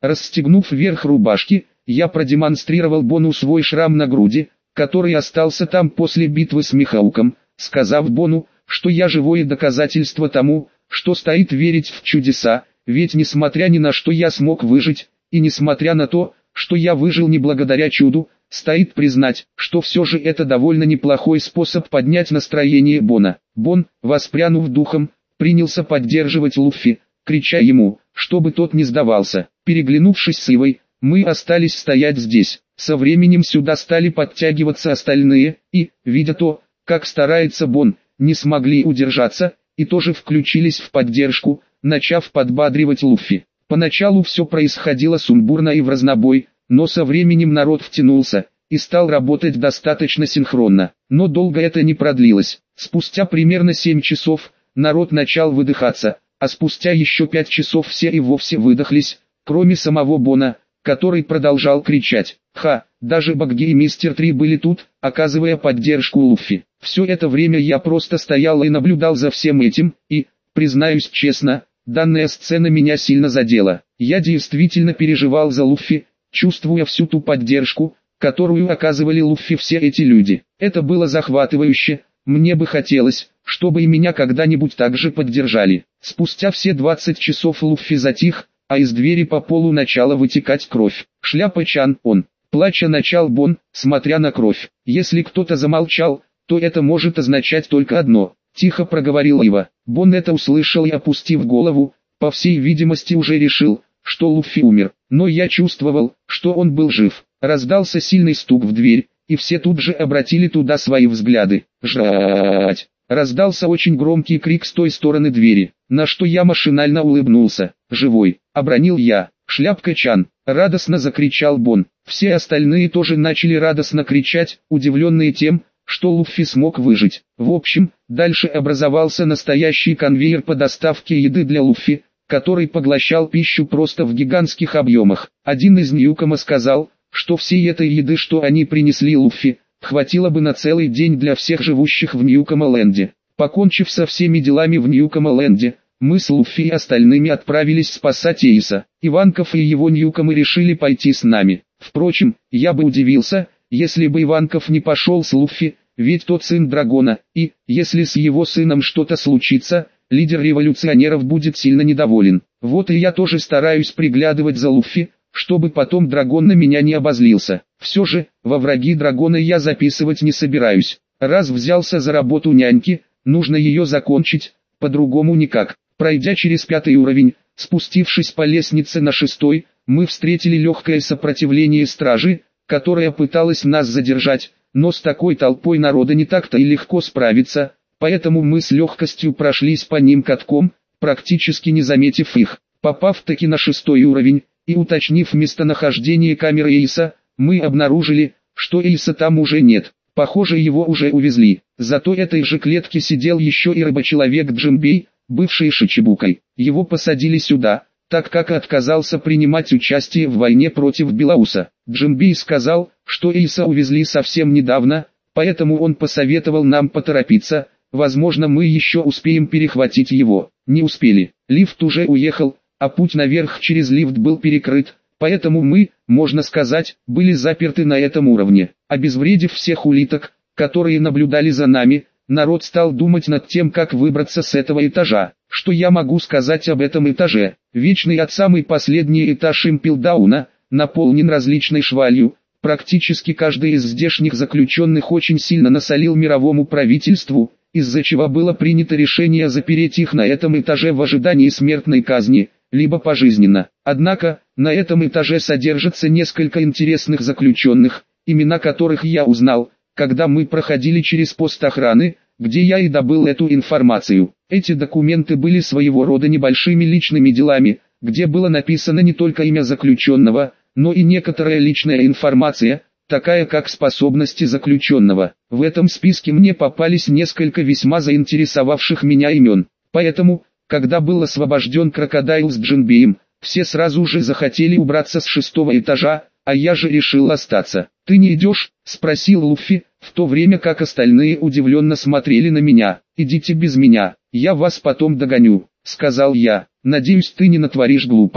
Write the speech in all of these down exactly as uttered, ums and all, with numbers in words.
Расстегнув верх рубашки, я продемонстрировал Бону свой шрам на груди, который остался там после битвы с Михауком, сказав Бону, что я живое доказательство тому, что стоит верить в чудеса, ведь несмотря ни на что я смог выжить, и несмотря на то, что я выжил не благодаря чуду, стоит признать, что все же это довольно неплохой способ поднять настроение Бона. Бон, воспрянув духом, принялся поддерживать Луффи, крича ему, чтобы тот не сдавался. Переглянувшись с Ивой, мы остались стоять здесь. Со временем сюда стали подтягиваться остальные, и, видя то, как старается Бон, не смогли удержаться, и тоже включились в поддержку, начав подбадривать Луффи. Поначалу все происходило сумбурно и в разнобой, но со временем народ втянулся, и стал работать достаточно синхронно. Но долго это не продлилось. Спустя примерно семь часов, народ начал выдыхаться, а спустя еще пять часов все и вовсе выдохлись, кроме самого Бона, который продолжал кричать. Ха, даже Багги и Мистер Три были тут, оказывая поддержку Луффи. Все это время я просто стоял и наблюдал за всем этим, и, признаюсь честно, данная сцена меня сильно задела. Я действительно переживал за Луффи, чувствуя всю ту поддержку, которую оказывали Луффи все эти люди. Это было захватывающе, мне бы хотелось, чтобы и меня когда-нибудь так же поддержали. Спустя все двадцать часов Луффи затих, а из двери по полу начала вытекать кровь. Шляпа-чан, он, плача начал Бон, смотря на кровь. Если кто-то замолчал, то это может означать только одно. Тихо проговорил Ива. Бон это услышал и, опустив голову, по всей видимости уже решил, что Луффи умер. Но я чувствовал, что он был жив. Раздался сильный стук в дверь, и все тут же обратили туда свои взгляды. «Жрать!» Раздался очень громкий крик с той стороны двери, на что я машинально улыбнулся. «Живой!» — обронил я. «Шляпка-чан!» — радостно закричал Бон. Все остальные тоже начали радостно кричать, удивленные тем, что Луффи смог выжить. В общем, дальше образовался настоящий конвейер по доставке еды для Луффи, который поглощал пищу просто в гигантских объемах. Один из Ньюкома сказал, что всей этой еды, что они принесли Луффи, хватило бы на целый день для всех живущих в Ньюкома-ленде. Покончив со всеми делами в Ньюкома-ленде, мы с Луффи и остальными отправились спасать Эйса. Иванков и его Ньюкомы решили пойти с нами. Впрочем, я бы удивился, если бы Иванков не пошел с Луффи, ведь тот сын Драгона, и, если с его сыном что-то случится, лидер революционеров будет сильно недоволен. Вот и я тоже стараюсь приглядывать за Луффи, чтобы потом Драгон на меня не обозлился. Все же, во враги Драгона я записывать не собираюсь. Раз взялся за работу няньки, нужно ее закончить, по-другому никак. Пройдя через пятый уровень, спустившись по лестнице на шестой, мы встретили легкое сопротивление стражи, которая пыталась нас задержать, но с такой толпой народа не так-то и легко справиться, поэтому мы с легкостью прошлись по ним катком, практически не заметив их. Попав таки на шестой уровень, и уточнив местонахождение камеры Эйса, мы обнаружили, что Эйса там уже нет. Похоже, его уже увезли. Зато в этой же клетке сидел еще и рыбочеловек Джимбей, бывший Шичибукой. Его посадили сюда, так как отказался принимать участие в войне против Белауса. Джимбей сказал, что Эйса увезли совсем недавно, поэтому он посоветовал нам поторопиться, возможно мы еще успеем перехватить его. Не успели, лифт уже уехал, а путь наверх через лифт был перекрыт, поэтому мы, можно сказать, были заперты на этом уровне. Обезвредив всех улиток, которые наблюдали за нами, народ стал думать над тем, как выбраться с этого этажа. Что я могу сказать об этом этаже? Вечный от самый последний этаж Импелдауна, наполнен различной швалью. Практически каждый из здешних заключенных очень сильно насолил мировому правительству, из-за чего было принято решение запереть их на этом этаже в ожидании смертной казни, либо пожизненно. Однако, на этом этаже содержится несколько интересных заключенных, имена которых я узнал, когда мы проходили через пост охраны, где я и добыл эту информацию. Эти документы были своего рода небольшими личными делами, где было написано не только имя заключенного, но и некоторая личная информация, такая как способности заключенного. В этом списке мне попались несколько весьма заинтересовавших меня имен. Поэтому, когда был освобожден Крокодайл с Джинбеем, все сразу же захотели убраться с шестого этажа, а я же решил остаться. «Ты не идешь?» – спросил Луффи, в то время как остальные удивленно смотрели на меня. «Идите без меня, я вас потом догоню», – сказал я. «Надеюсь, ты не натворишь глупостей».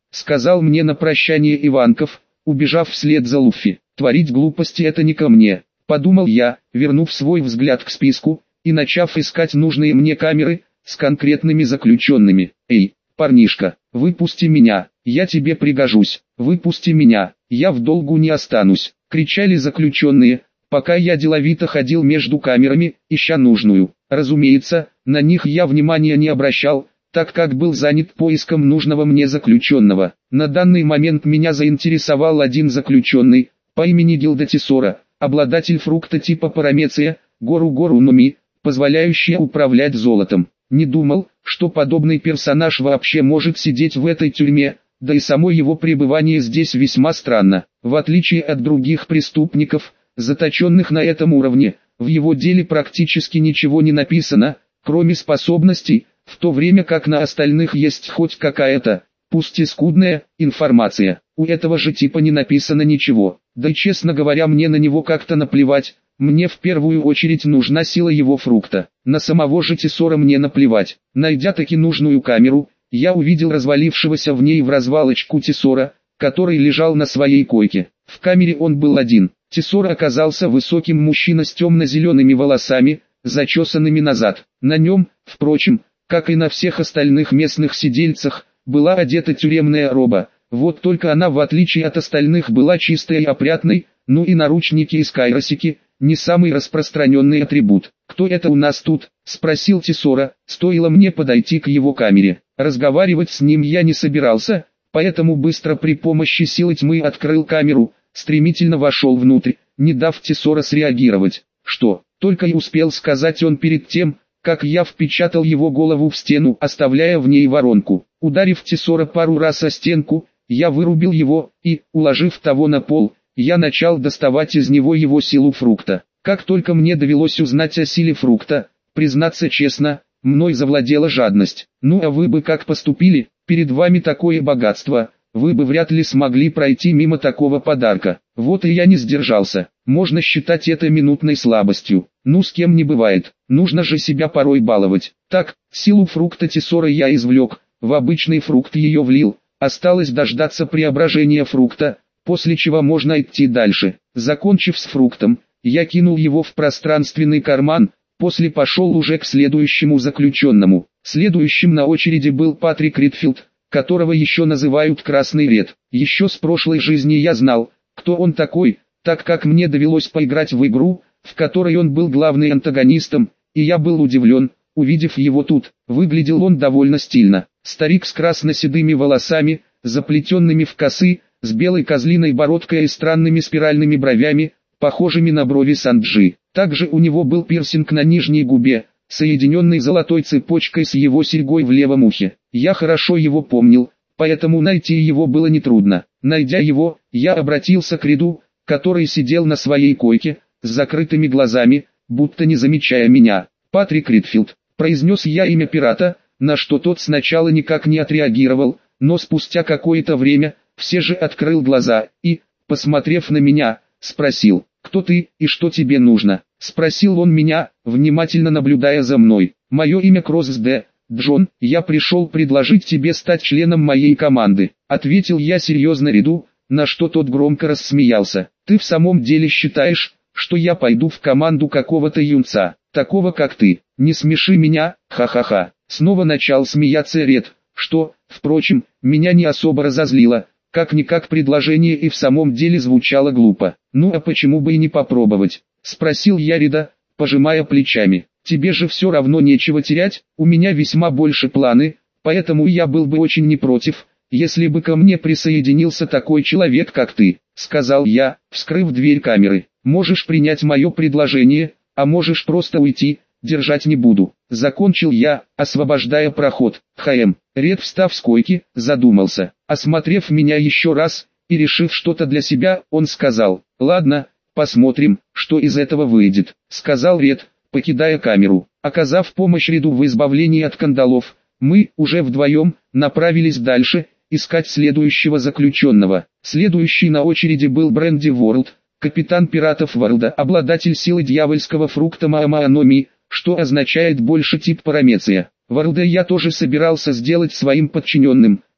сказал мне на прощание Иванков, убежав вслед за Луффи. Творить глупости это не ко мне, подумал я, вернув свой взгляд к списку, и начав искать нужные мне камеры, с конкретными заключенными. Эй, парнишка, выпусти меня, я тебе пригожусь, выпусти меня, я в долгу не останусь, кричали заключенные, пока я деловито ходил между камерами, ища нужную. Разумеется, на них я внимания не обращал, так как был занят поиском нужного мне заключенного. На данный момент меня заинтересовал один заключенный, по имени Гилдатисора, обладатель фрукта типа парамеция, гору-гору номи, позволяющая управлять золотом. Не думал, что подобный персонаж вообще может сидеть в этой тюрьме, да и само его пребывание здесь весьма странно. В отличие от других преступников, заточенных на этом уровне, в его деле практически ничего не написано, кроме способностей, в то время как на остальных есть хоть какая-то, пусть и скудная, информация. У этого же типа не написано ничего, да и честно говоря мне на него как-то наплевать, мне в первую очередь нужна сила его фрукта. На самого же Тесора мне наплевать. Найдя таки нужную камеру, я увидел развалившегося в ней в развалочку Тесора, который лежал на своей койке. В камере он был один. Тесор оказался высоким мужчина с темно-зелеными волосами, зачесанными назад. На нем, впрочем, как и на всех остальных местных сидельцах, была одета тюремная роба. Вот только она, в отличие от остальных, была чистой и опрятной, ну и наручники из кайросики, не самый распространенный атрибут. «Кто это у нас тут?» – спросил Тесора, стоило мне подойти к его камере. Разговаривать с ним я не собирался, поэтому быстро при помощи силы тьмы открыл камеру, стремительно вошел внутрь, не дав Тесора среагировать. Что, только и успел сказать он перед тем, как я впечатал его голову в стену, оставляя в ней воронку. Ударив Тесора пару раз о стенку, я вырубил его, и, уложив того на пол, я начал доставать из него его силу фрукта. Как только мне довелось узнать о силе фрукта, признаться честно, мной завладела жадность. Ну а вы бы как поступили? Перед вами такое богатство, вы бы вряд ли смогли пройти мимо такого подарка. Вот и я не сдержался. Можно считать это минутной слабостью. Ну с кем не бывает, нужно же себя порой баловать. Так, силу фрукта Тесора я извлек, в обычный фрукт ее влил, осталось дождаться преображения фрукта, после чего можно идти дальше. Закончив с фруктом, я кинул его в пространственный карман, после пошел уже к следующему заключенному. Следующим на очереди был Патрик Ридфилд, которого еще называют Красный Ред. Еще с прошлой жизни я знал, кто он такой, так как мне довелось поиграть в игру, в которой он был главным антагонистом, и я был удивлен, увидев его тут. Выглядел он довольно стильно. Старик с красно-седыми волосами, заплетенными в косы, с белой козлиной бородкой и странными спиральными бровями, похожими на брови Санджи. Также у него был пирсинг на нижней губе, соединенный золотой цепочкой с его серьгой в левом ухе. Я хорошо его помнил, поэтому найти его было нетрудно. Найдя его, я обратился к Риду, который сидел на своей койке, с закрытыми глазами, будто не замечая меня. «Патрик Ридфилд», произнес я имя пирата, на что тот сначала никак не отреагировал, но спустя какое-то время, все же открыл глаза и, посмотрев на меня, спросил: «Кто ты и что тебе нужно?» Спросил он меня, внимательно наблюдая за мной. «Мое имя Кросс Д. Джон, я пришел предложить тебе стать членом моей команды», ответил я серьезно Риду, на что тот громко рассмеялся. «Ты в самом деле считаешь, что я пойду в команду какого-то юнца, такого как ты? Не смеши меня, ха-ха-ха». Снова начал смеяться Ред, что, впрочем, меня не особо разозлило. Как-никак предложение и в самом деле звучало глупо. «Ну а почему бы и не попробовать?» — спросил я Рида, пожимая плечами. «Тебе же все равно нечего терять, у меня весьма больше планы, поэтому я был бы очень не против, если бы ко мне присоединился такой человек, как ты», — сказал я, вскрыв дверь камеры. «Можешь принять мое предложение, а можешь просто уйти, держать не буду», — закончил я, освобождая проход. «Хм». Ред, встав с койки, задумался. Осмотрев меня еще раз, и решив что-то для себя, он сказал: «Ладно, посмотрим, что из этого выйдет», — сказал Ред, покидая камеру. Оказав помощь Реду в избавлении от кандалов, мы, уже вдвоем, направились дальше, искать следующего заключенного. Следующий на очереди был Бренди Ворлд, капитан пиратов Ворлда, обладатель силы дьявольского фрукта Маамааноми, что означает больше тип парамеция. Ворлда я тоже собирался сделать своим подчиненным,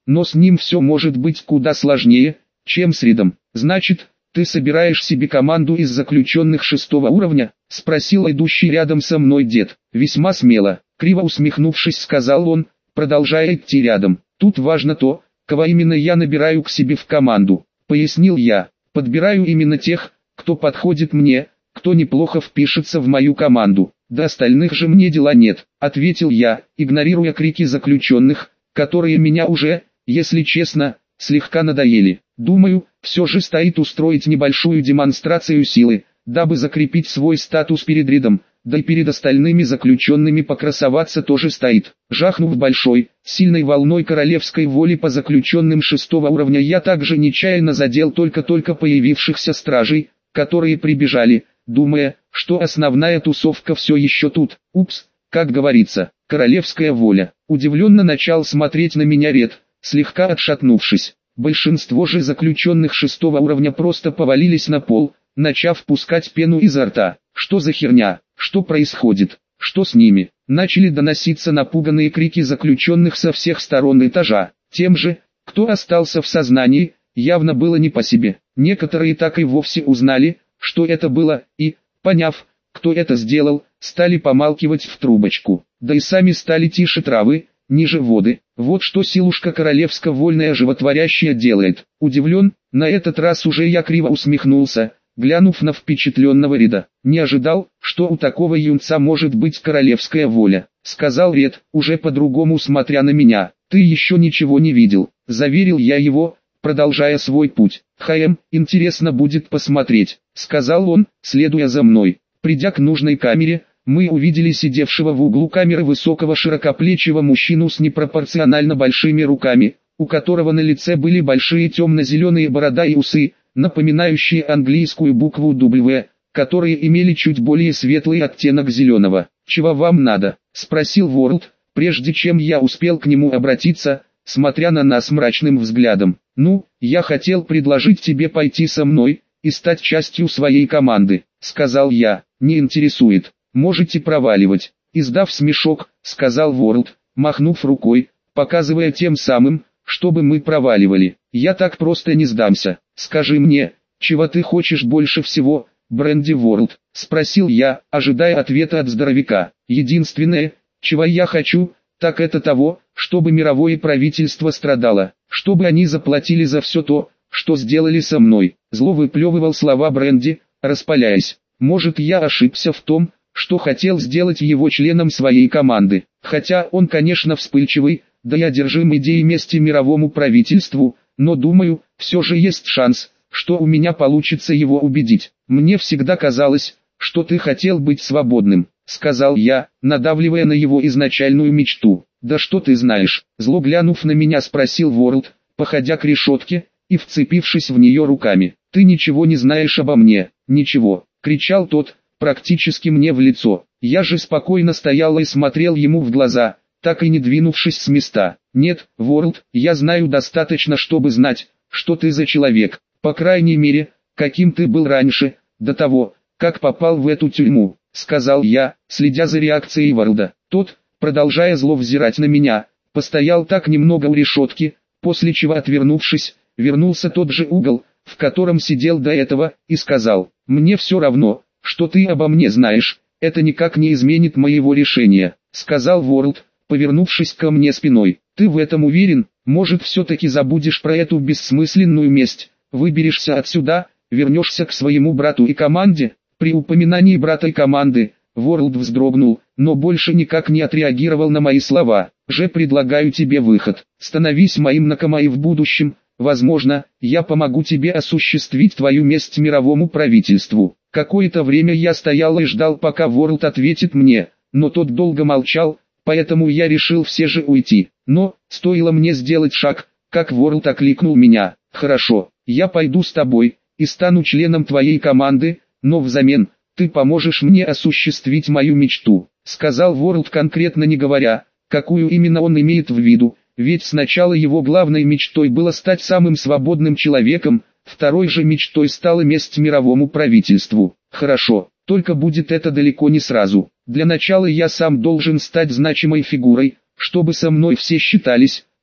но с ним все может быть куда сложнее, чем с Ридом. Значит, ты собираешь себе команду из заключенных шестого уровня? Спросил идущий рядом со мной дед. Весьма смело, криво усмехнувшись, сказал он, продолжая идти рядом. Тут важно то, кого именно я набираю к себе в команду, пояснил я. Подбираю именно тех, кто подходит мне, кто неплохо впишется в мою команду. До остальных же мне дела нет, ответил я, игнорируя крики заключенных, которые меня уже, если честно, слегка надоели. Думаю, все же стоит устроить небольшую демонстрацию силы, дабы закрепить свой статус перед Ридом, да и перед остальными заключенными покрасоваться тоже стоит. Жахнув большой, сильной волной королевской воли по заключенным шестого уровня, я также нечаянно задел только-только появившихся стражей, которые прибежали, думая, что основная тусовка все еще тут. Упс, как говорится, королевская воля. Удивленно начал смотреть на меня Ред, слегка отшатнувшись. Большинство же заключенных шестого уровня просто повалились на пол, начав пускать пену изо рта. Что за херня? Что происходит? Что с ними? Начали доноситься напуганные крики заключенных со всех сторон этажа. Тем же, кто остался в сознании, явно было не по себе. Некоторые так и вовсе узнали, что это было, и, поняв, кто это сделал, стали помалкивать в трубочку. Да и сами стали тише травы, ниже воды. Вот что силушка королевско-вольная животворящая делает. Удивлен, на этот раз уже я криво усмехнулся, глянув на впечатленного Рида. Не ожидал, что у такого юнца может быть королевская воля, сказал Ред, уже по-другому смотря на меня. Ты еще ничего не видел, заверил я его, продолжая свой путь. Хм, интересно будет посмотреть, сказал он, следуя за мной. Придя к нужной камере, мы увидели сидевшего в углу камеры высокого широкоплечего мужчину с непропорционально большими руками, у которого на лице были большие темно-зеленые борода и усы, напоминающие английскую букву W, которые имели чуть более светлый оттенок зеленого. «Чего вам надо?» – спросил Ворлд, прежде чем я успел к нему обратиться, смотря на нас мрачным взглядом. «Ну, я хотел предложить тебе пойти со мной и стать частью своей команды», – сказал я. «Не интересует. Можете проваливать». Издав смешок, сказал Ворлд, махнув рукой, показывая тем самым, чтобы мы проваливали. «Я так просто не сдамся. Скажи мне, чего ты хочешь больше всего, Бренди Ворлд?» – спросил я, ожидая ответа от здоровяка. «Единственное, чего я хочу, так это того, чтобы мировое правительство страдало, чтобы они заплатили за все то, что сделали со мной». Зло выплевывал слова Бренди, распаляясь. «Может, я ошибся в том, что хотел сделать его членом своей команды, хотя он, конечно, вспыльчивый, да и одержим идеей мести мировому правительству, но думаю, все же есть шанс, что у меня получится его убедить. Мне всегда казалось, что ты хотел быть свободным», — сказал я, надавливая на его изначальную мечту. «Да что ты знаешь?» — зло глянув на меня, спросил Ворлд, походя к решетке и вцепившись в нее руками. «Ты ничего не знаешь обо мне, ничего», — кричал тот, практически мне в лицо. Я же спокойно стоял и смотрел ему в глаза, так и не двинувшись с места. «Нет, Ворлд, я знаю достаточно, чтобы знать, что ты за человек, по крайней мере, каким ты был раньше, до того, как попал в эту тюрьму», — сказал я, следя за реакцией Ворлда. Тот, продолжая зло взирать на меня, постоял так немного у решетки, после чего, отвернувшись, вернулся в тот же угол, в котором сидел до этого, и сказал: «Мне все равно, что ты обо мне знаешь, это никак не изменит моего решения», — сказал Ворлд, повернувшись ко мне спиной. «Ты в этом уверен? Может, все-таки забудешь про эту бессмысленную месть, выберешься отсюда, вернешься к своему брату и команде?» При упоминании брата и команды, Ворлд вздрогнул, но больше никак не отреагировал на мои слова. «Же предлагаю тебе выход. Становись моим накомай в будущем. Возможно, я помогу тебе осуществить твою месть мировому правительству». Какое-то время я стоял и ждал, пока Ворлд ответит мне, но тот долго молчал, поэтому я решил все же уйти. Но, стоило мне сделать шаг, как Ворлд окликнул меня: «Хорошо, я пойду с тобой, и стану членом твоей команды, но взамен, ты поможешь мне осуществить мою мечту», — сказал Ворлд, конкретно не говоря, какую именно он имеет в виду, ведь сначала его главной мечтой было стать самым свободным человеком, второй же мечтой стала месть мировому правительству. «Хорошо, только будет это далеко не сразу. Для начала я сам должен стать значимой фигурой, чтобы со мной все считались,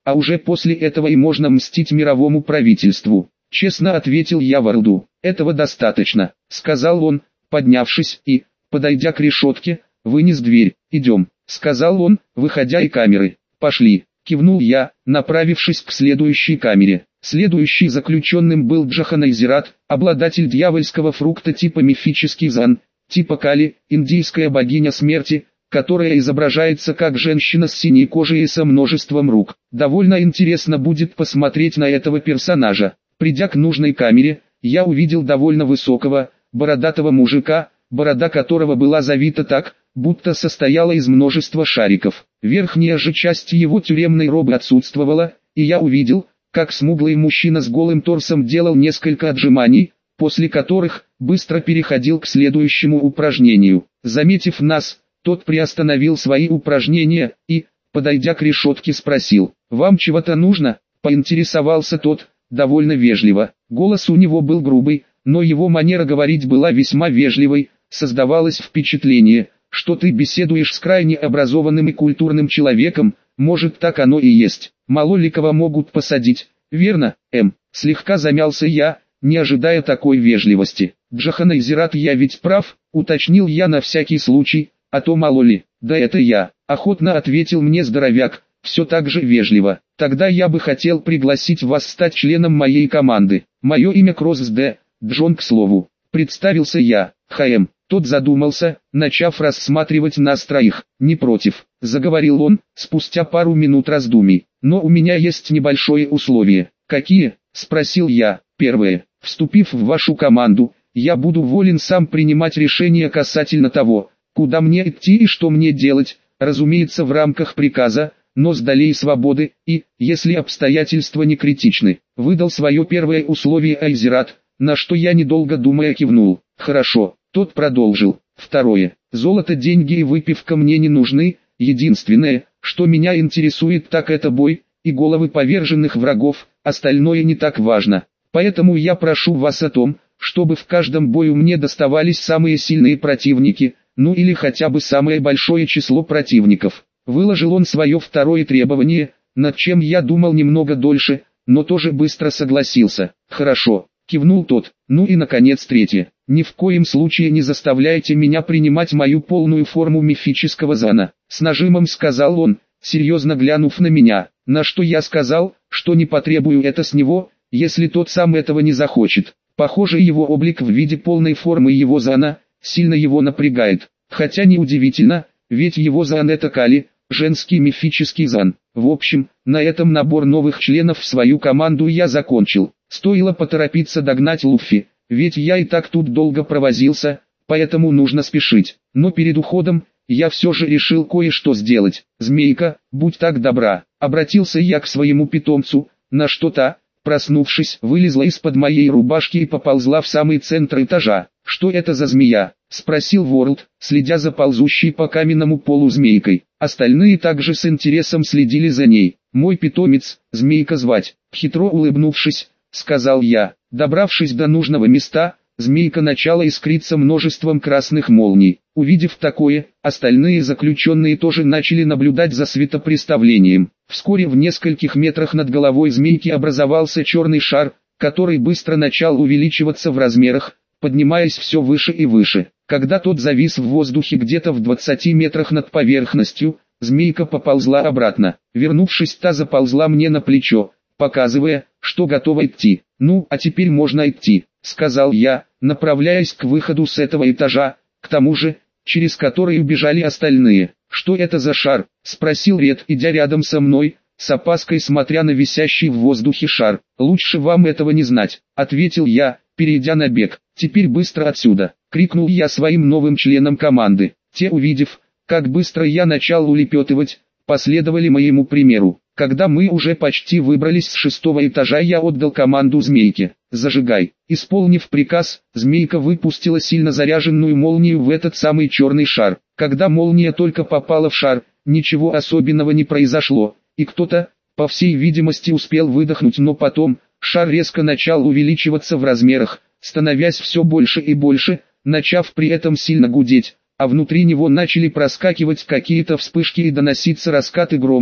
а уже после этого и можно мстить мировому правительству. Честно ответил я Ворлду. Этого достаточно, сказал он, поднявшись и, подойдя к решетке, вынес дверь. Идем, сказал он, выходя из камеры. Пошли, кивнул я, направившись к следующей камере. Следующий заключенным был Джаханайзерат, обладатель дьявольского фрукта типа мифический Зан, типа Кали, индийская богиня смерти, которая изображается как женщина с синей кожей и со множеством рук. Довольно интересно будет посмотреть на этого персонажа. Придя к нужной камере, я увидел довольно высокого, бородатого мужика, борода которого была завита так, будто состояла из множества шариков. Верхняя же часть его тюремной робы отсутствовала, и я увидел, как смуглый мужчина с голым торсом делал несколько отжиманий, после которых быстро переходил к следующему упражнению. Заметив нас, тот приостановил свои упражнения и, подойдя к решетке, спросил: «Вам чего-то нужно?» Поинтересовался тот, довольно вежливо. Голос у него был грубый, но его манера говорить была весьма вежливой. Создавалось впечатление, что ты беседуешь с крайне образованным и культурным человеком. Может, так оно и есть. Мало ли кого могут посадить, верно, М? Слегка замялся я, не ожидая такой вежливости. Джаханайзерат, я ведь прав, уточнил я на всякий случай, а то мало ли. Да это я, охотно ответил мне здоровяк, все так же вежливо. Тогда я бы хотел пригласить вас стать членом моей команды. Мое имя Кросс Д. Джон, к слову. Представился я. ХМ. Тот задумался, начав рассматривать нас троих. «Не против», — заговорил он, спустя пару минут раздумий. «Но у меня есть небольшое условие». «Какие?» — спросил я. «Первое. Вступив в вашу команду, я буду волен сам принимать решения касательно того, куда мне идти и что мне делать, разумеется в рамках приказа, но с долей свободы, и, если обстоятельства не критичны». Выдал свое первое условие Айзерат, на что я недолго думая кивнул. «Хорошо». Тот продолжил. «Второе. Золото, деньги и выпивка мне не нужны, единственное, что меня интересует, так это бой и головы поверженных врагов, остальное не так важно. Поэтому я прошу вас о том, чтобы в каждом бою мне доставались самые сильные противники, ну или хотя бы самое большое число противников». Выложил он свое второе требование, над чем я думал немного дольше, но тоже быстро согласился. «Хорошо», кивнул тот. «Ну и наконец третье. Ни в коем случае не заставляйте меня принимать мою полную форму мифического Зана», с нажимом сказал он, серьезно глянув на меня, на что я сказал, что не потребую это с него, если тот сам этого не захочет. Похоже, его облик в виде полной формы его Зана сильно его напрягает, хотя неудивительно, ведь его Зан это Кали, женский мифический Зан. В общем, на этом набор новых членов в свою команду я закончил. Стоило поторопиться догнать Луффи, ведь я и так тут долго провозился, поэтому нужно спешить. Но перед уходом, я все же решил кое-что сделать. «Змейка, будь так добра», обратился я к своему питомцу, на что та, проснувшись, вылезла из-под моей рубашки и поползла в самый центр этажа. «Что это за змея?» — спросил Ворлд, следя за ползущей по каменному полу змейкой. Остальные также с интересом следили за ней. «Мой питомец, змейка звать», — хитро улыбнувшись, сказал я. Добравшись до нужного места, змейка начала искриться множеством красных молний. Увидев такое, остальные заключенные тоже начали наблюдать за светопреставлением. Вскоре в нескольких метрах над головой змейки образовался черный шар, который быстро начал увеличиваться в размерах, поднимаясь все выше и выше. Когда тот завис в воздухе где-то в двадцати метрах над поверхностью, змейка поползла обратно. Вернувшись, та заползла мне на плечо, показывая, что готова идти. «Ну, а теперь можно идти», — сказал я, направляясь к выходу с этого этажа, к тому же, через который убежали остальные. «Что это за шар?» — спросил Ред, идя рядом со мной, с опаской смотря на висящий в воздухе шар. «Лучше вам этого не знать», — ответил я, перейдя на бег. «Теперь быстро отсюда!» — крикнул я своим новым членам команды. Те, увидев, как быстро я начал улепетывать, последовали моему примеру. Когда мы уже почти выбрались с шестого этажа, я отдал команду змейке: «Зажигай». Исполнив приказ, змейка выпустила сильно заряженную молнию в этот самый черный шар. Когда молния только попала в шар, ничего особенного не произошло, и кто-то, по всей видимости, успел выдохнуть, но потом, шар резко начал увеличиваться в размерах, становясь все больше и больше, начав при этом сильно гудеть, а внутри него начали проскакивать какие-то вспышки и доноситься раскаты грома.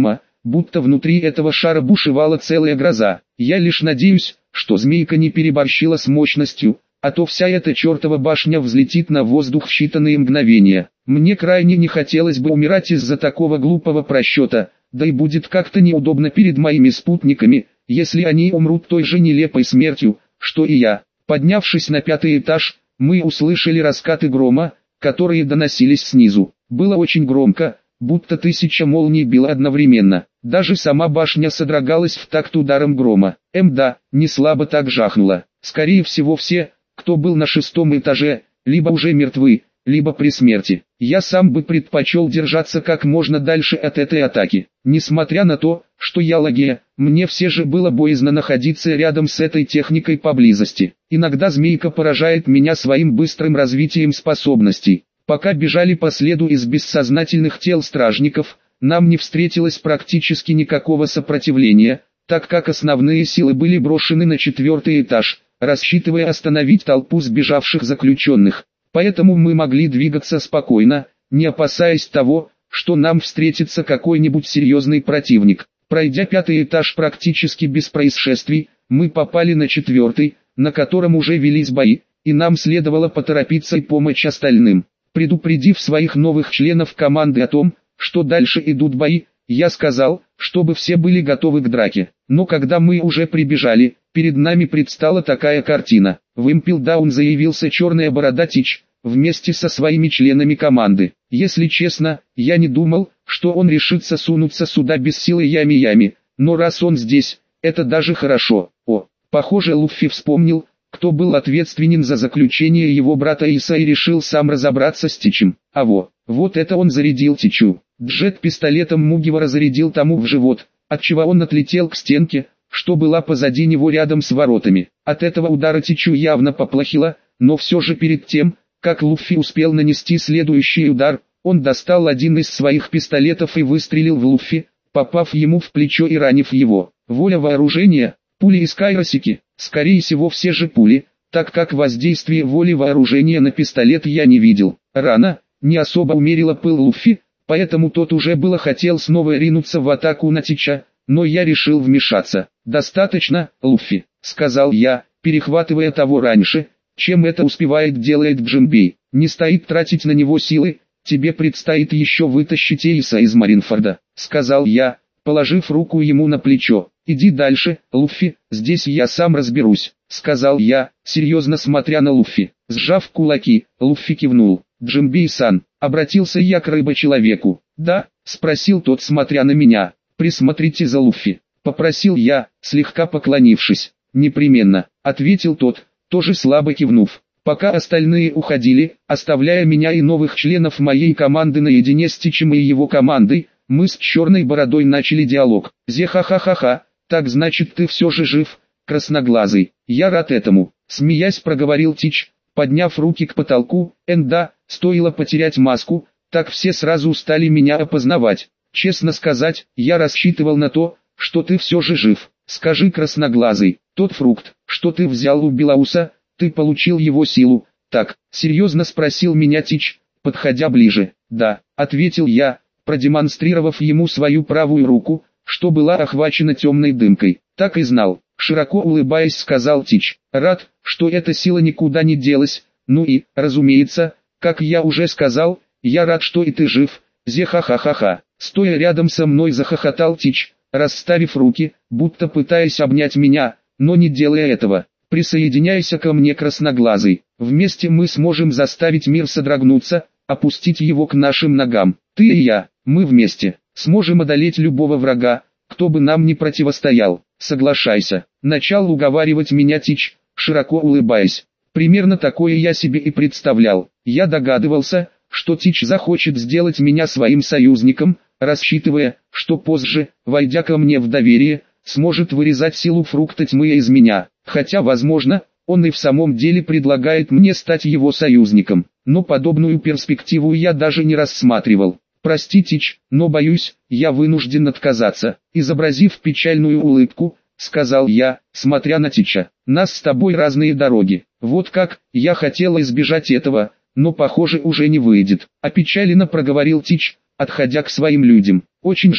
будто внутри этого шара бушевала целая гроза. Я лишь надеюсь, что змейка не переборщила с мощностью, а то вся эта чертова башня взлетит на воздух в считанные мгновения. Мне крайне не хотелось бы умирать из-за такого глупого просчета, да и будет как-то неудобно перед моими спутниками, если они умрут той же нелепой смертью, что и я. Поднявшись на пятый этаж, мы услышали раскаты грома, которые доносились снизу. Было очень громко, будто тысяча молний била одновременно. Даже сама башня содрогалась в такт ударом грома. Эм да, не слабо так жахнуло. Скорее всего все, кто был на шестом этаже, либо уже мертвы, либо при смерти. Я сам бы предпочел держаться как можно дальше от этой атаки. Несмотря на то, что я лагея, мне все же было боязно находиться рядом с этой техникой поблизости. Иногда змейка поражает меня своим быстрым развитием способностей. Пока бежали по следу из бессознательных тел стражников, нам не встретилось практически никакого сопротивления, так как основные силы были брошены на четвертый этаж, рассчитывая остановить толпу сбежавших заключенных. Поэтому мы могли двигаться спокойно, не опасаясь того, что нам встретится какой-нибудь серьезный противник. Пройдя пятый этаж практически без происшествий, мы попали на четвертый, на котором уже велись бои, и нам следовало поторопиться и помочь остальным. Предупредив своих новых членов команды о том, что дальше идут бои, я сказал, чтобы все были готовы к драке. Но когда мы уже прибежали, перед нами предстала такая картина. В Импелдаун заявился черная борода Тич, вместе со своими членами команды. Если честно, я не думал, что он решится сунуться сюда без силы Ями-Ями, но раз он здесь, это даже хорошо. О, похоже, Луффи вспомнил, кто был ответственен за заключение его брата Иса и решил сам разобраться с Тичем. А во, вот это он зарядил Тичу. Джет пистолетом Мугива разрядил тому в живот, отчего он отлетел к стенке, что была позади него рядом с воротами. От этого удара Тичу явно поплохело, но все же перед тем, как Луффи успел нанести следующий удар, он достал один из своих пистолетов и выстрелил в Луффи, попав ему в плечо и ранив его. Воля вооружения, пули из Кайросики, скорее всего все же пули, так как воздействие воли вооружения на пистолет я не видел. Рана не особо умерила пыл Луффи, поэтому тот уже было хотел снова ринуться в атаку на Тича, но я решил вмешаться. «Достаточно, Луффи», — сказал я, перехватывая того раньше, чем это успевает делать Джимбей. «Не стоит тратить на него силы, тебе предстоит еще вытащить Эйса из Маринфорда», — сказал я, положив руку ему на плечо. «Иди дальше, Луффи, здесь я сам разберусь», — сказал я, серьезно смотря на Луффи. Сжав кулаки, Луффи кивнул. «Джимбей-сан», — обратился я к рыбочеловеку. «Да», — спросил тот, смотря на меня. «Присмотрите за Луффи», — попросил я, слегка поклонившись. «Непременно», — ответил тот, тоже слабо кивнув. Пока остальные уходили, оставляя меня и новых членов моей команды наедине с Тичем и его командой, мы с черной бородой начали диалог. «Зе-ха-ха-ха-ха, так значит ты все же жив, красноглазый, я рад этому», — смеясь проговорил Тич, подняв руки к потолку. «Энда, стоило потерять маску, так все сразу стали меня опознавать. Честно сказать, я рассчитывал на то, что ты все же жив. Скажи, красноглазый, тот фрукт, что ты взял у Белауса, ты получил его силу?» «Так», — серьезно спросил меня Тич, подходя ближе. «Да», — ответил я, продемонстрировав ему свою правую руку, что была охвачена темной дымкой. «Так и знал», — широко улыбаясь сказал Тич. «Рад, что эта сила никуда не делась, ну и, разумеется, как я уже сказал, я рад, что и ты жив, зе-ха-ха-ха-ха». Стоя рядом со мной захохотал Тич, расставив руки, будто пытаясь обнять меня, но не делая этого. «Присоединяйся ко мне, красноглазый, вместе мы сможем заставить мир содрогнуться, опустить его к нашим ногам. Ты и я, мы вместе, сможем одолеть любого врага, кто бы нам ни противостоял. Соглашайся», — начал уговаривать меня Тич, широко улыбаясь. Примерно такое я себе и представлял. Я догадывался, что Тич захочет сделать меня своим союзником, рассчитывая, что позже, войдя ко мне в доверие, сможет вырезать силу фрукта тьмы из меня. Хотя, возможно, он и в самом деле предлагает мне стать его союзником, но подобную перспективу я даже не рассматривал. «Прости, Тич, но боюсь, я вынужден отказаться», — изобразив печальную улыбку, сказал я, смотря на Тича. «Нас с тобой разные дороги. Вот как, я хотел избежать этого, но похоже уже не выйдет», — опечаленно проговорил Тич, отходя к своим людям. «Очень жаль,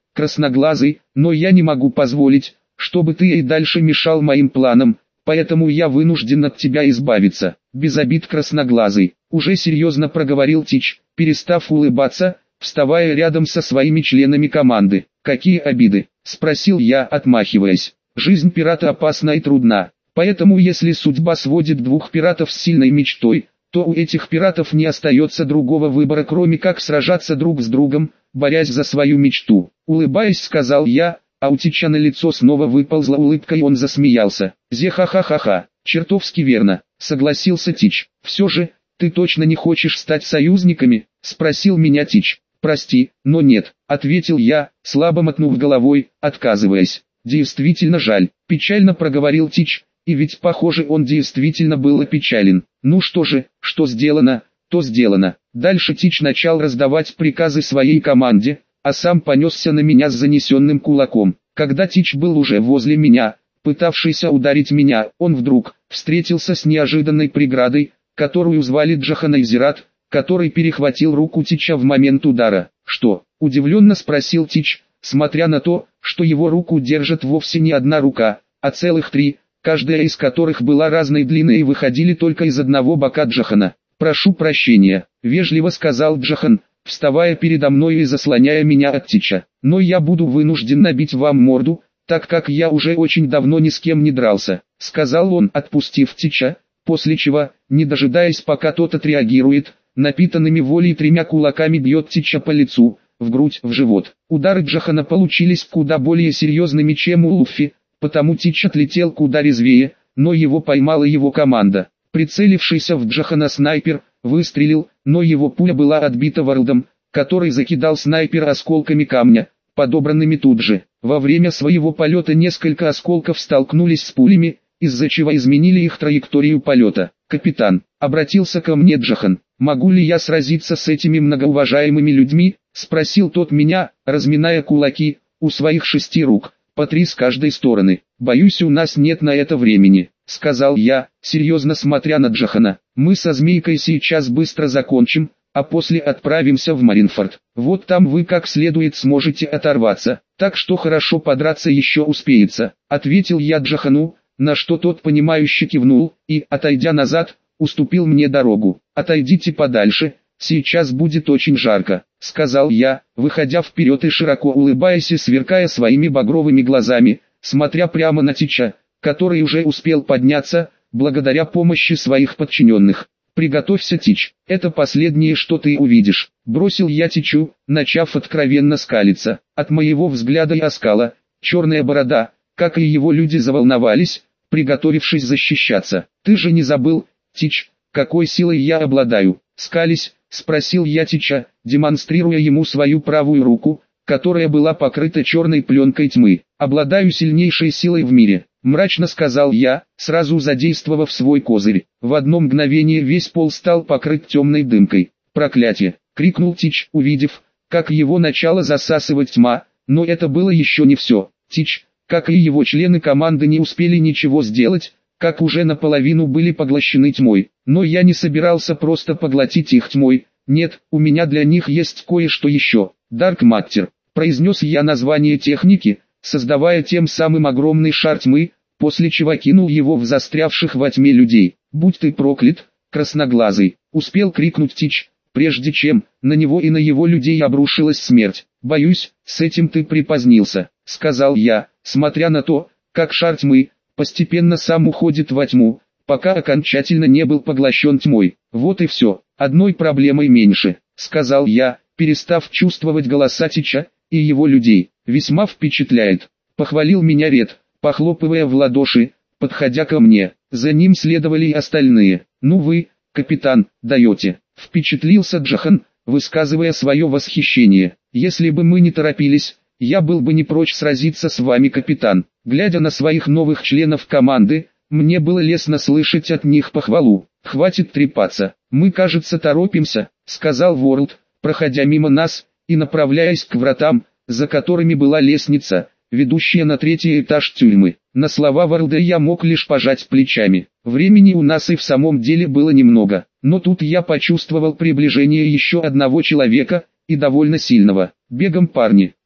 красноглазый, но я не могу позволить, чтобы ты и дальше мешал моим планам, поэтому я вынужден от тебя избавиться. Без обид, красноглазый, уже серьезно проговорил Тич, перестав улыбаться, вставая рядом со своими членами команды. Какие обиды? Спросил я, отмахиваясь. Жизнь пирата опасна и трудна, поэтому если судьба сводит двух пиратов с сильной мечтой, то у этих пиратов не остается другого выбора, кроме как сражаться друг с другом, борясь за свою мечту. Улыбаясь, сказал я, а у Тича на лицо снова выползла улыбка и он засмеялся. Зе-ха-ха-ха-ха, чертовски верно, согласился Тич. Все же, ты точно не хочешь стать союзниками? Спросил меня Тич. Прости, но нет, ответил я, слабо мотнув головой, отказываясь. Действительно жаль, печально проговорил Тич, и ведь похоже он действительно был опечален. Ну что же, что сделано, то сделано. Дальше Тич начал раздавать приказы своей команде, а сам понесся на меня с занесенным кулаком. Когда Тич был уже возле меня, пытавшийся ударить меня, он вдруг встретился с неожиданной преградой, которую звали Джаханайзерат, который перехватил руку Тича в момент удара. «Что?» – удивленно спросил Тич, смотря на то, что его руку держит вовсе не одна рука, а целых три, каждая из которых была разной длины и выходили только из одного бока Джахана. «Прошу прощения», – вежливо сказал Джахан, вставая передо мной и заслоняя меня от Тича. «Но я буду вынужден набить вам морду, так как я уже очень давно ни с кем не дрался», – сказал он, отпустив Тича, после чего, не дожидаясь пока тот отреагирует, напитанными волей тремя кулаками бьет Тича по лицу, в грудь, в живот. Удары Джахана получились куда более серьезными, чем у Луффи, потому Тич отлетел куда резвее, но его поймала его команда. Прицелившийся в Джахана снайпер выстрелил, но его пуля была отбита Ворлдом, который закидал снайпера осколками камня, подобранными тут же. Во время своего полета несколько осколков столкнулись с пулями, из-за чего изменили их траекторию полета. «Капитан», — обратился ко мне Джахан, — «могу ли я сразиться с этими многоуважаемыми людьми?» — спросил тот меня, разминая кулаки, у своих шести рук, по три с каждой стороны. «Боюсь, у нас нет на это времени», — сказал я, серьезно смотря на Джахана. «Мы со Змейкой сейчас быстро закончим, а после отправимся в Маринфорд. Вот там вы как следует сможете оторваться, так что хорошо подраться еще успеется», — ответил я Джахану, на что тот понимающе кивнул и, отойдя назад, уступил мне дорогу. «Отойдите подальше, сейчас будет очень жарко», — сказал я, выходя вперед и широко улыбаясь и сверкая своими багровыми глазами, смотря прямо на Тича, который уже успел подняться, благодаря помощи своих подчиненных. «Приготовься, Тич, это последнее, что ты увидишь», — бросил я Тичу, начав откровенно скалиться. От моего взгляда и оскала, черная борода, как и его люди, заволновались, приготовившись защищаться. «Ты же не забыл, Тич, какой силой я обладаю?» Скались, спросил я Тича, демонстрируя ему свою правую руку, которая была покрыта черной пленкой тьмы. «Обладаю сильнейшей силой в мире», — мрачно сказал я, сразу задействовав свой козырь. В одно мгновение весь пол стал покрыт темной дымкой. «Проклятие!» — крикнул Тич, увидев, как его начала засасывать тьма, но это было еще не все. Тич, как и его члены команды, не успели ничего сделать, как уже наполовину были поглощены тьмой. Но я не собирался просто поглотить их тьмой. Нет, у меня для них есть кое-что еще. Dark Matter, произнес я название техники, создавая тем самым огромный шар тьмы, после чего кинул его в застрявших во тьме людей. «Будь ты проклят, красноглазый!» — успел крикнуть Тич, прежде чем на него и на его людей обрушилась смерть. «Боюсь, с этим ты припозднился», — сказал я, смотря на то, как шар тьмы постепенно сам уходит во тьму, пока окончательно не был поглощен тьмой. «Вот и все, одной проблемой меньше», — сказал я, перестав чувствовать голоса Тича и его людей. «Весьма впечатляет», — похвалил меня Ред, похлопывая в ладоши, подходя ко мне. За ним следовали и остальные. «Ну вы, капитан, даете», — впечатлился Джахан, высказывая свое восхищение. «Если бы мы не торопились, я был бы не прочь сразиться с вами, капитан». Глядя на своих новых членов команды, мне было лестно слышать от них похвалу. «Хватит трепаться, мы, кажется, торопимся», — сказал Ворлд, проходя мимо нас и направляясь к вратам, за которыми была лестница, ведущая на третий этаж тюрьмы. На слова Ворлда я мог лишь пожать плечами. Времени у нас и в самом деле было немного, но тут я почувствовал приближение еще одного человека, и довольно сильного. «Бегом, парни!»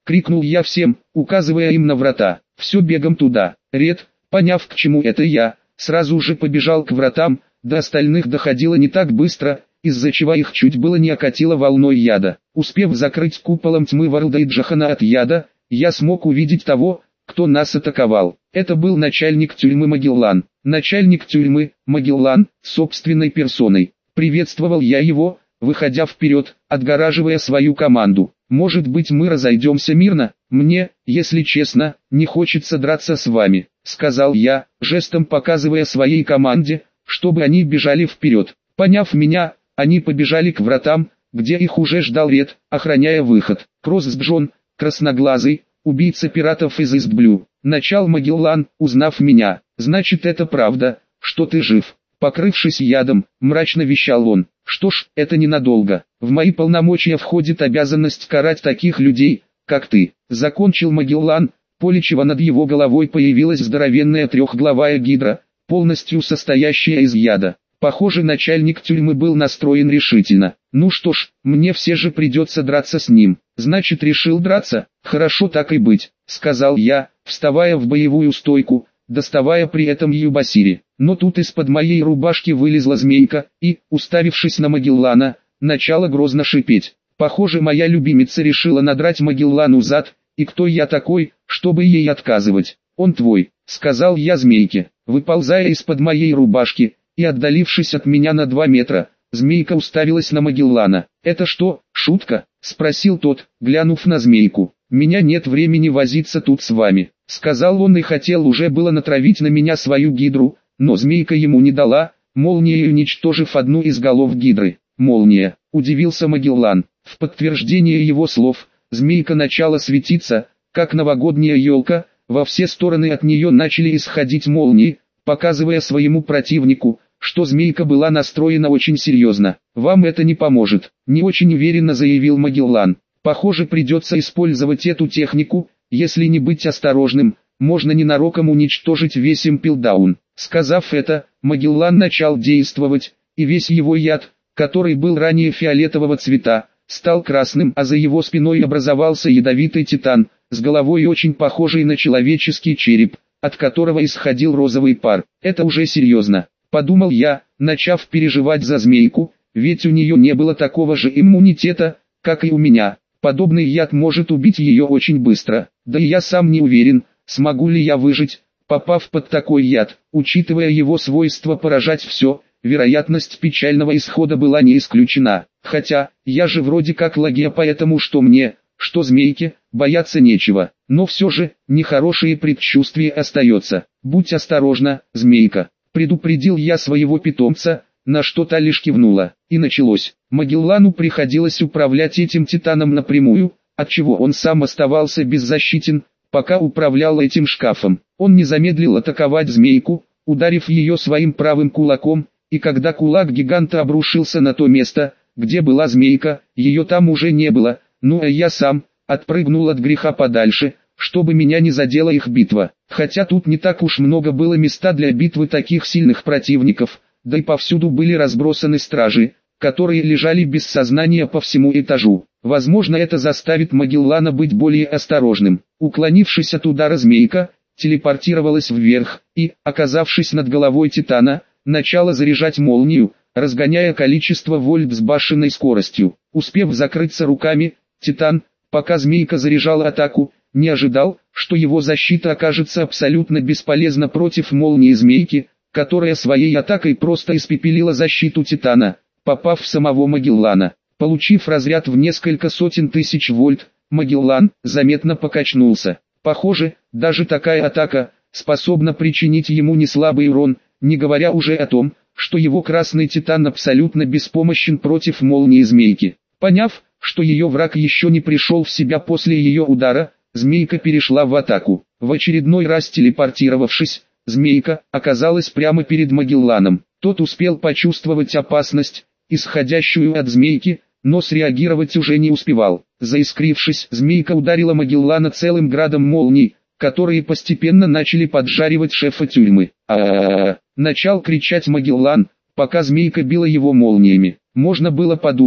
— крикнул я всем, указывая им на врата. «Все бегом туда». Ред, поняв, к чему это я, сразу же побежал к вратам, до остальных доходило не так быстро, из-за чего их чуть было не окатило волной яда. Успев закрыть куполом тьмы Варлда и Джахана от яда, я смог увидеть того, кто нас атаковал. Это был начальник тюрьмы Магеллан. Начальник тюрьмы, Магеллан, собственной персоной. Приветствовал я его, выходя вперед, отгораживая свою команду. «Может быть, мы разойдемся мирно? Мне, если честно, не хочется драться с вами», — сказал я, жестом показывая своей команде, чтобы они бежали вперед. Поняв меня, они побежали к вратам, где их уже ждал Ред, охраняя выход. Кросс-Джон, красноглазый, убийца пиратов из Истблю. Начал Магеллан, узнав меня. «Значит, это правда, что ты жив». Покрывшись ядом, мрачно вещал он. «Что ж, это ненадолго. В мои полномочия входит обязанность карать таких людей, как ты». Закончил Магеллан, после чего над его головой появилась здоровенная трехглавая гидра, полностью состоящая из яда. Похоже, начальник тюрьмы был настроен решительно. «Ну что ж, мне все же придется драться с ним». «Значит, решил драться? Хорошо, так и быть», — сказал я, вставая в боевую стойку, доставая при этом юбасири. Но тут из-под моей рубашки вылезла змейка и, уставившись на Магеллана, начала грозно шипеть. Похоже, моя любимица решила надрать Магеллану зад, и кто я такой, чтобы ей отказывать? «Он твой», — сказал я змейке, выползая из-под моей рубашки, и отдалившись от меня на два метра, змейка уставилась на Магеллана. «Это что, шутка?» — спросил тот, глянув на змейку. «Меня нет времени возиться тут с вами», — сказал он и хотел уже было натравить на меня свою гидру, но змейка ему не дала, молнией уничтожив одну из голов гидры. «Молния», — удивился Магеллан. В подтверждение его слов, змейка начала светиться, как новогодняя елка, во все стороны от нее начали исходить молнии, показывая своему противнику, что змейка была настроена очень серьезно. «Вам это не поможет», — не очень уверенно заявил Магеллан. «Похоже, придется использовать эту технику, если не быть осторожным, можно ненароком уничтожить весь Импелдаун». Сказав это, Магеллан начал действовать, и весь его яд, который был ранее фиолетового цвета, стал красным, а за его спиной образовался ядовитый титан, с головой очень похожей на человеческий череп, от которого исходил розовый пар. «Это уже серьезно», — подумал я, начав переживать за змейку, ведь у нее не было такого же иммунитета, как и у меня. Подобный яд может убить ее очень быстро, да и я сам не уверен, смогу ли я выжить, попав под такой яд. Учитывая его свойство поражать все, вероятность печального исхода была не исключена. Хотя, я же вроде как лагия, поэтому что мне, что змейке, бояться нечего. Но все же, нехорошее предчувствие остается. «Будь осторожна, змейка», — предупредил я своего питомца, на что та лишь кивнула. И началось. Магеллану приходилось управлять этим титаном напрямую, отчего он сам оставался беззащитен, пока управлял этим шкафом. Он не замедлил атаковать змейку, ударив ее своим правым кулаком, и когда кулак гиганта обрушился на то место, где была змейка, ее там уже не было, ну а я сам отпрыгнул от греха подальше, чтобы меня не задела их битва. Хотя тут не так уж много было места для битвы таких сильных противников, да и повсюду были разбросаны стражи, которые лежали без сознания по всему этажу. Возможно, это заставит Магеллана быть более осторожным. Уклонившись от удара, змейка телепортировалась вверх и, оказавшись над головой титана, начала заряжать молнию, разгоняя количество вольт с башенной скоростью. Успев закрыться руками, титан, пока змейка заряжала атаку, не ожидал, что его защита окажется абсолютно бесполезна против молнии змейки, которая своей атакой просто испепелила защиту титана, попав в самого Магеллана. Получив разряд в несколько сотен тысяч вольт, Магеллан заметно покачнулся. Похоже, даже такая атака способна причинить ему неслабый урон, не говоря уже о том, что его красный титан абсолютно беспомощен против молнии змейки. Поняв, что ее враг еще не пришел в себя после ее удара, змейка перешла в атаку. В очередной раз телепортировавшись, змейка оказалась прямо перед Магелланом. Тот успел почувствовать опасность, исходящую от змейки, но среагировать уже не успевал. Заискрившись, змейка ударила Магеллана целым градом молний, которые постепенно начали поджаривать шефа тюрьмы. А-а-а! Начал кричать Магеллан, пока змейка била его молниями. Можно было подумать,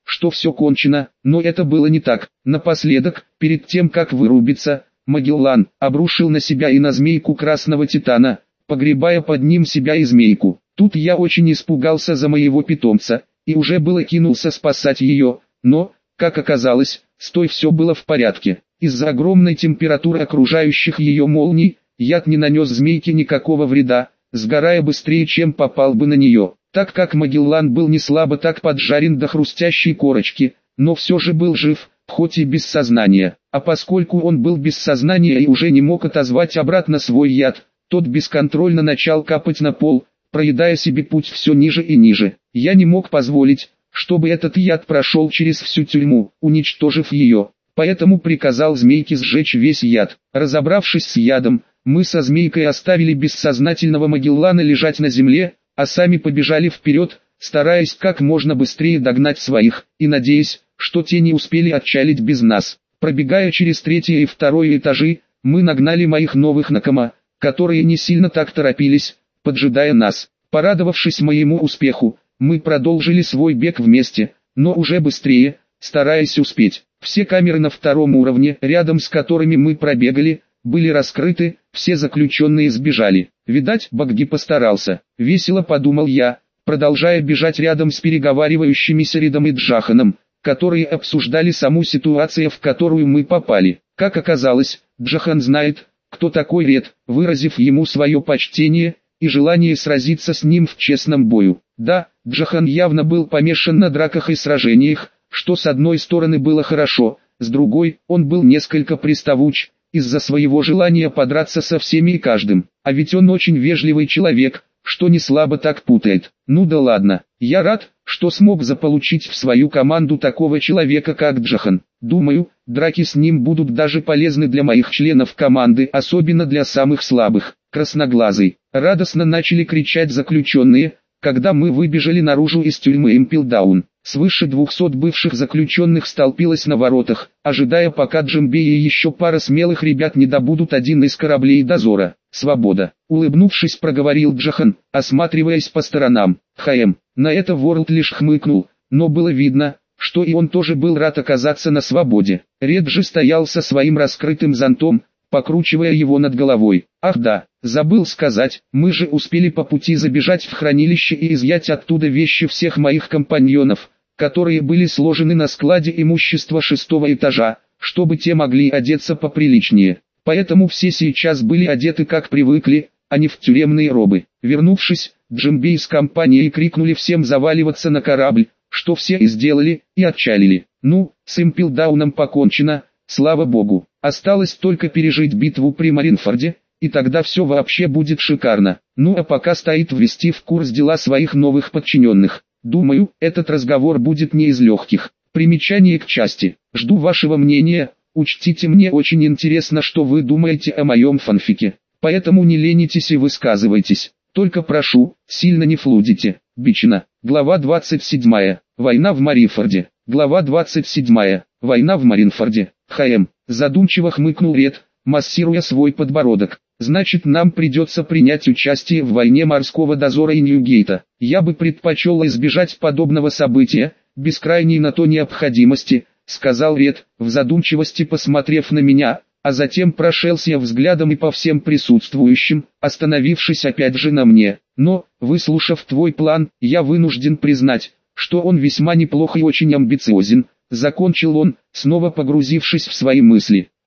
что все кончено, но это было не так. Напоследок, перед тем как вырубиться, Магеллан обрушил на себя и на змейку красного титана, погребая под ним себя и змейку. Тут я очень испугался за моего питомца, и уже было кинулся спасать ее, но, как оказалось, с той все было в порядке. Из-за огромной температуры окружающих ее молний, яд не нанес змейке никакого вреда, сгорая быстрее, чем попал бы на нее. Так как Магеллан был не слабо так поджарен до хрустящей корочки, но все же был жив, хоть и без сознания. А поскольку он был без сознания и уже не мог отозвать обратно свой яд, тот бесконтрольно начал капать на пол, проедая себе путь все ниже и ниже. Я не мог позволить, чтобы этот яд прошел через всю тюрьму, уничтожив ее. Поэтому приказал змейке сжечь весь яд. Разобравшись с ядом, мы со змейкой оставили бессознательного Магеллана лежать на земле, а сами побежали вперед, стараясь как можно быстрее догнать своих, и надеясь, что те не успели отчалить без нас. Пробегая через третье и второе этажи, мы нагнали моих новых накома, которые не сильно так торопились, поджидая нас. Порадовавшись моему успеху, мы продолжили свой бег вместе, но уже быстрее, стараясь успеть. Все камеры на втором уровне, рядом с которыми мы пробегали, были раскрыты, все заключенные сбежали. Видать, Багги постарался. Весело подумал я, продолжая бежать рядом с переговаривающимися Ридом и Джаханом, которые обсуждали саму ситуацию, в которую мы попали. Как оказалось, Джахан знает, кто такой Ред, выразив ему свое почтение и желание сразиться с ним в честном бою. Да, Джахан явно был помешан на драках и сражениях, что с одной стороны было хорошо, с другой, он был несколько приставуч, из-за своего желания подраться со всеми и каждым. А ведь он очень вежливый человек, что не слабо так путает. Ну да ладно, я рад, что смог заполучить в свою команду такого человека как Джахан. Думаю, драки с ним будут даже полезны для моих членов команды, особенно для самых слабых. Красноглазый. Радостно начали кричать заключенные, когда мы выбежали наружу из тюрьмы Импелдаун. Свыше двухсот бывших заключенных столпилось на воротах, ожидая, пока Джимбей и еще пара смелых ребят не добудут один из кораблей дозора. «Свобода!» — улыбнувшись, проговорил Джахан, осматриваясь по сторонам. Хаем. На это Ворлд лишь хмыкнул, но было видно, что и он тоже был рад оказаться на свободе. Ред же стоял со своим раскрытым зонтом, покручивая его над головой. Ах да, забыл сказать, мы же успели по пути забежать в хранилище и изъять оттуда вещи всех моих компаньонов, которые были сложены на складе имущества шестого этажа, чтобы те могли одеться поприличнее. Поэтому все сейчас были одеты как привыкли, а не в тюремные робы. Вернувшись, Джимбей с компанией крикнули всем заваливаться на корабль, что все и сделали, и отчалили. Ну, с Импелдауном покончено, слава богу. Осталось только пережить битву при Маринфорде, и тогда все вообще будет шикарно. Ну а пока стоит ввести в курс дела своих новых подчиненных. Думаю, этот разговор будет не из легких. Примечание к части. Жду вашего мнения. Учтите, мне очень интересно, что вы думаете о моем фанфике. Поэтому не ленитесь и высказывайтесь. Только прошу, сильно не флудите. Бичина. Глава двадцать седьмая. Война в Маринфорде. Глава двадцать седьмая. Война в Маринфорде. ХМ. Задумчиво хмыкнул Ред, массируя свой подбородок. Значит, нам придется принять участие в войне морского дозора и Ньюгейта. Я бы предпочел избежать подобного события, без крайней на то необходимости, сказал Ред, в задумчивости посмотрев на меня, а затем прошелся взглядом и по всем присутствующим, остановившись опять же на мне. Но, выслушав твой план, я вынужден признать, что он весьма неплох и очень амбициозен, закончил он, снова погрузившись в свои мысли.